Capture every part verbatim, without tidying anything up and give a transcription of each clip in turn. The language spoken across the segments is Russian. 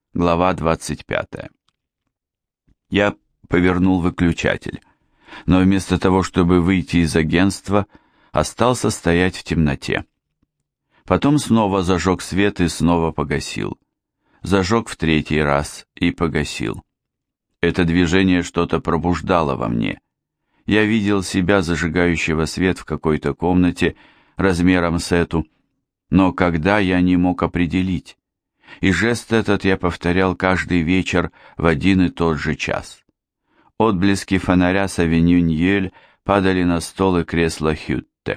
Глава двадцать пятая. Я повернул выключатель, но вместо того, чтобы выйти из агентства, остался стоять в темноте. Потом снова зажег свет и снова погасил. Зажег в третий раз и погасил. Это движение что-то пробуждало во мне. Я видел себя, зажигающего свет в какой-то комнате размером с эту, но когда я не мог определить. И жест этот я повторял каждый вечер в один и тот же час. Отблески фонаря с авеню Ньюэль падали на стол и кресло Хютте.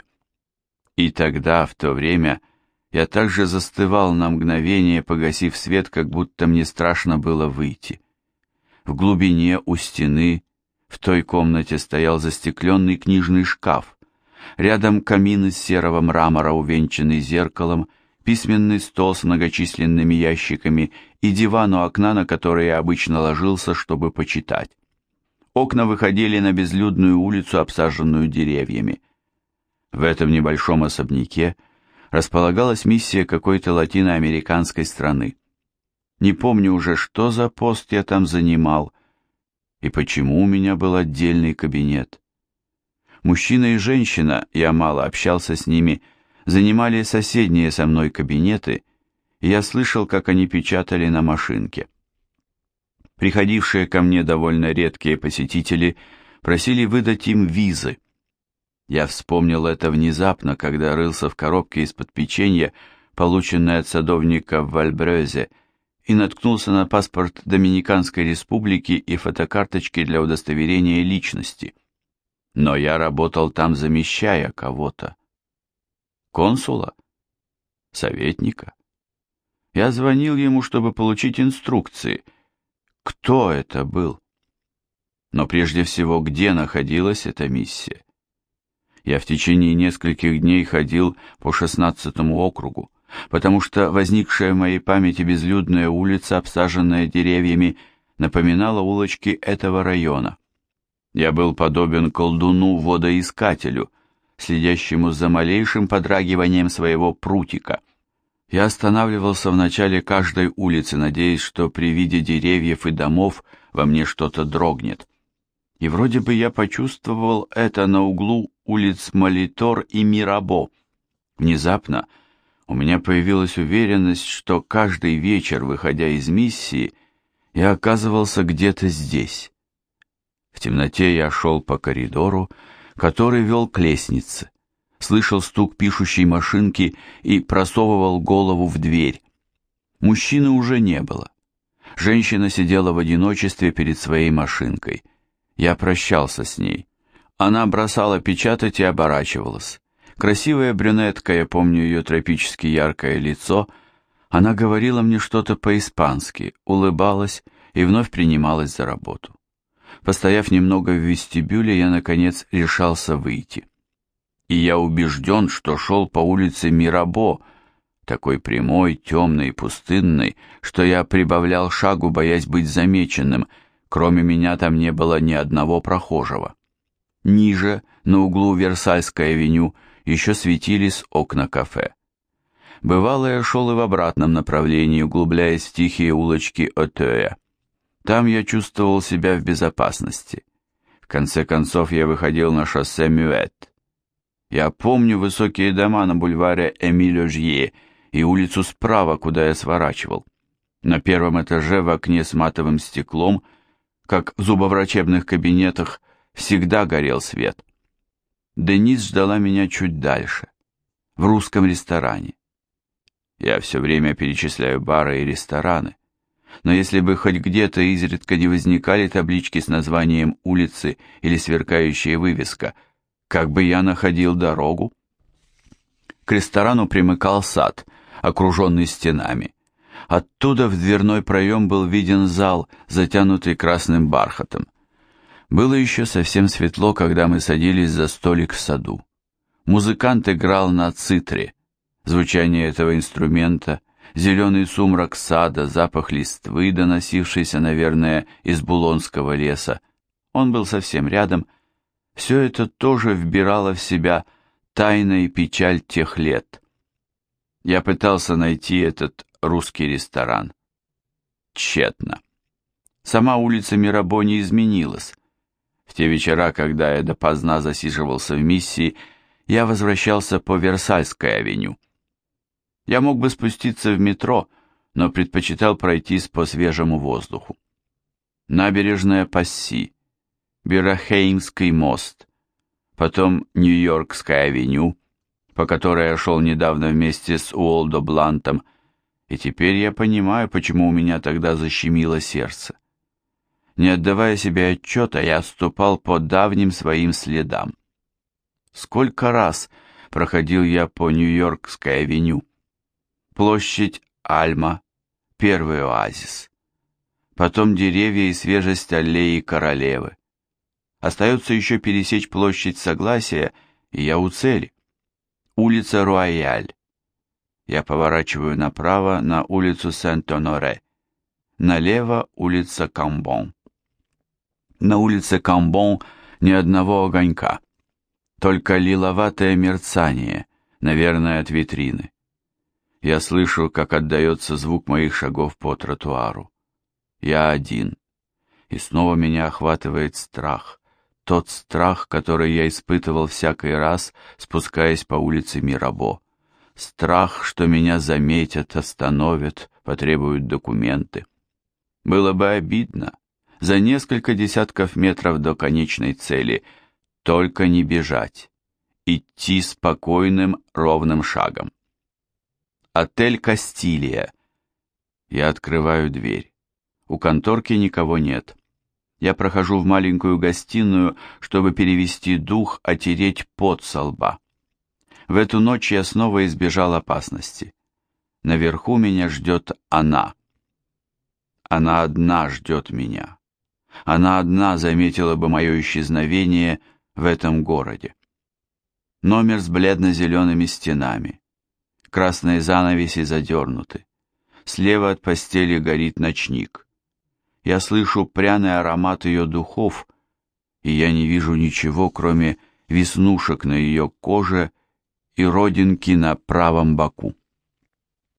И тогда, в то время, я также застывал на мгновение, погасив свет, как будто мне страшно было выйти. В глубине у стены, в той комнате стоял застекленный книжный шкаф. Рядом камин из серого мрамора, увенчанный зеркалом, письменный стол с многочисленными ящиками и диван у окна, на который я обычно ложился, чтобы почитать. Окна выходили на безлюдную улицу, обсаженную деревьями. В этом небольшом особняке располагалась миссия какой-то латиноамериканской страны. Не помню уже, что за пост я там занимал, и почему у меня был отдельный кабинет. Мужчина и женщина, я мало общался с ними, занимали соседние со мной кабинеты, и я слышал, как они печатали на машинке. Приходившие ко мне довольно редкие посетители просили выдать им визы. Я вспомнил это внезапно, когда рылся в коробке из-под печенья, полученной от садовника в Вальбрезе, и наткнулся на паспорт Доминиканской республики и фотокарточки для удостоверения личности. Но я работал там, замещая кого-то. Консула? Советника? Я звонил ему, чтобы получить инструкции. Кто это был? Но прежде всего, где находилась эта миссия? Я в течение нескольких дней ходил по шестнадцатому округу, потому что возникшая в моей памяти безлюдная улица, обсаженная деревьями, напоминала улочки этого района. Я был подобен колдуну-водоискателю, следящему за малейшим подрагиванием своего прутика. Я останавливался в начале каждой улицы, надеясь, что при виде деревьев и домов во мне что-то дрогнет. И вроде бы я почувствовал это на углу улиц Молитор и Мирабо. Внезапно у меня появилась уверенность, что каждый вечер, выходя из миссии, я оказывался где-то здесь. В темноте я шел по коридору, который вел к лестнице, слышал стук пишущей машинки и просовывал голову в дверь. Мужчины уже не было. Женщина сидела в одиночестве перед своей машинкой. Я прощался с ней. Она бросала печатать и оборачивалась. Красивая брюнетка, я помню ее тропически яркое лицо, она говорила мне что-то по-испански, улыбалась и вновь принималась за работу. Постояв немного в вестибюле, я, наконец, решался выйти. И я убежден, что шел по улице Мирабо, такой прямой, темной и пустынной, что я прибавлял шагу, боясь быть замеченным, кроме меня там не было ни одного прохожего. Ниже, на углу Версальской авеню, еще светились окна кафе. Бывало, я шел и в обратном направлении, углубляясь в тихие улочки Отея. Там я чувствовал себя в безопасности. В конце концов я выходил на шоссе Мюэт. Я помню высокие дома на бульваре Эмиль-Ожье и улицу справа, куда я сворачивал. На первом этаже в окне с матовым стеклом, как в зубоврачебных кабинетах, всегда горел свет. Денис ждала меня чуть дальше, в русском ресторане. Я все время перечисляю бары и рестораны. Но если бы хоть где-то изредка не возникали таблички с названием улицы или сверкающая вывеска, как бы я находил дорогу? К ресторану примыкал сад, окруженный стенами. Оттуда в дверной проем был виден зал, затянутый красным бархатом. Было еще совсем светло, когда мы садились за столик в саду. Музыкант играл на цитре. Звучание этого инструмента, зеленый сумрак сада, запах листвы, доносившийся, наверное, из Булонского леса. Он был совсем рядом. Все это тоже вбирало в себя тайна и печаль тех лет. Я пытался найти этот русский ресторан. Тщетно. Сама улица Мирабо не изменилась. В те вечера, когда я допоздна засиживался в миссии, я возвращался по Версальской авеню. Я мог бы спуститься в метро, но предпочитал пройтись по свежему воздуху. Набережная Пасси, Бирахеймский мост, потом Нью-Йоркская авеню, по которой я шел недавно вместе с Уолдо Блантом, и теперь я понимаю, почему у меня тогда защемило сердце. Не отдавая себе отчета, я ступал по давним своим следам. Сколько раз проходил я по Нью-Йоркской авеню. Площадь Альма, первый оазис. Потом деревья и свежесть аллеи Королевы. Остается еще пересечь площадь Согласия, и я у цели. Улица Руаяль. Я поворачиваю направо на улицу Сент-Оноре. Налево улица Камбон. На улице Камбон ни одного огонька. Только лиловатое мерцание, наверное, от витрины. Я слышу, как отдается звук моих шагов по тротуару. Я один. И снова меня охватывает страх. Тот страх, который я испытывал всякий раз, спускаясь по улице Мирабо. Страх, что меня заметят, остановят, потребуют документы. Было бы обидно. За несколько десятков метров до конечной цели только не бежать. Идти спокойным, ровным шагом. Отель Кастилия. Я открываю дверь. У конторки никого нет. Я прохожу в маленькую гостиную, чтобы перевести дух, отереть пот со лба. В эту ночь я снова избежал опасности. Наверху меня ждет она. Она одна ждет меня. Она одна заметила бы мое исчезновение в этом городе. Номер с бледно-зелеными стенами. Красные занавеси задернуты. Слева от постели горит ночник. Я слышу пряный аромат ее духов, и я не вижу ничего, кроме веснушек на ее коже и родинки на правом боку.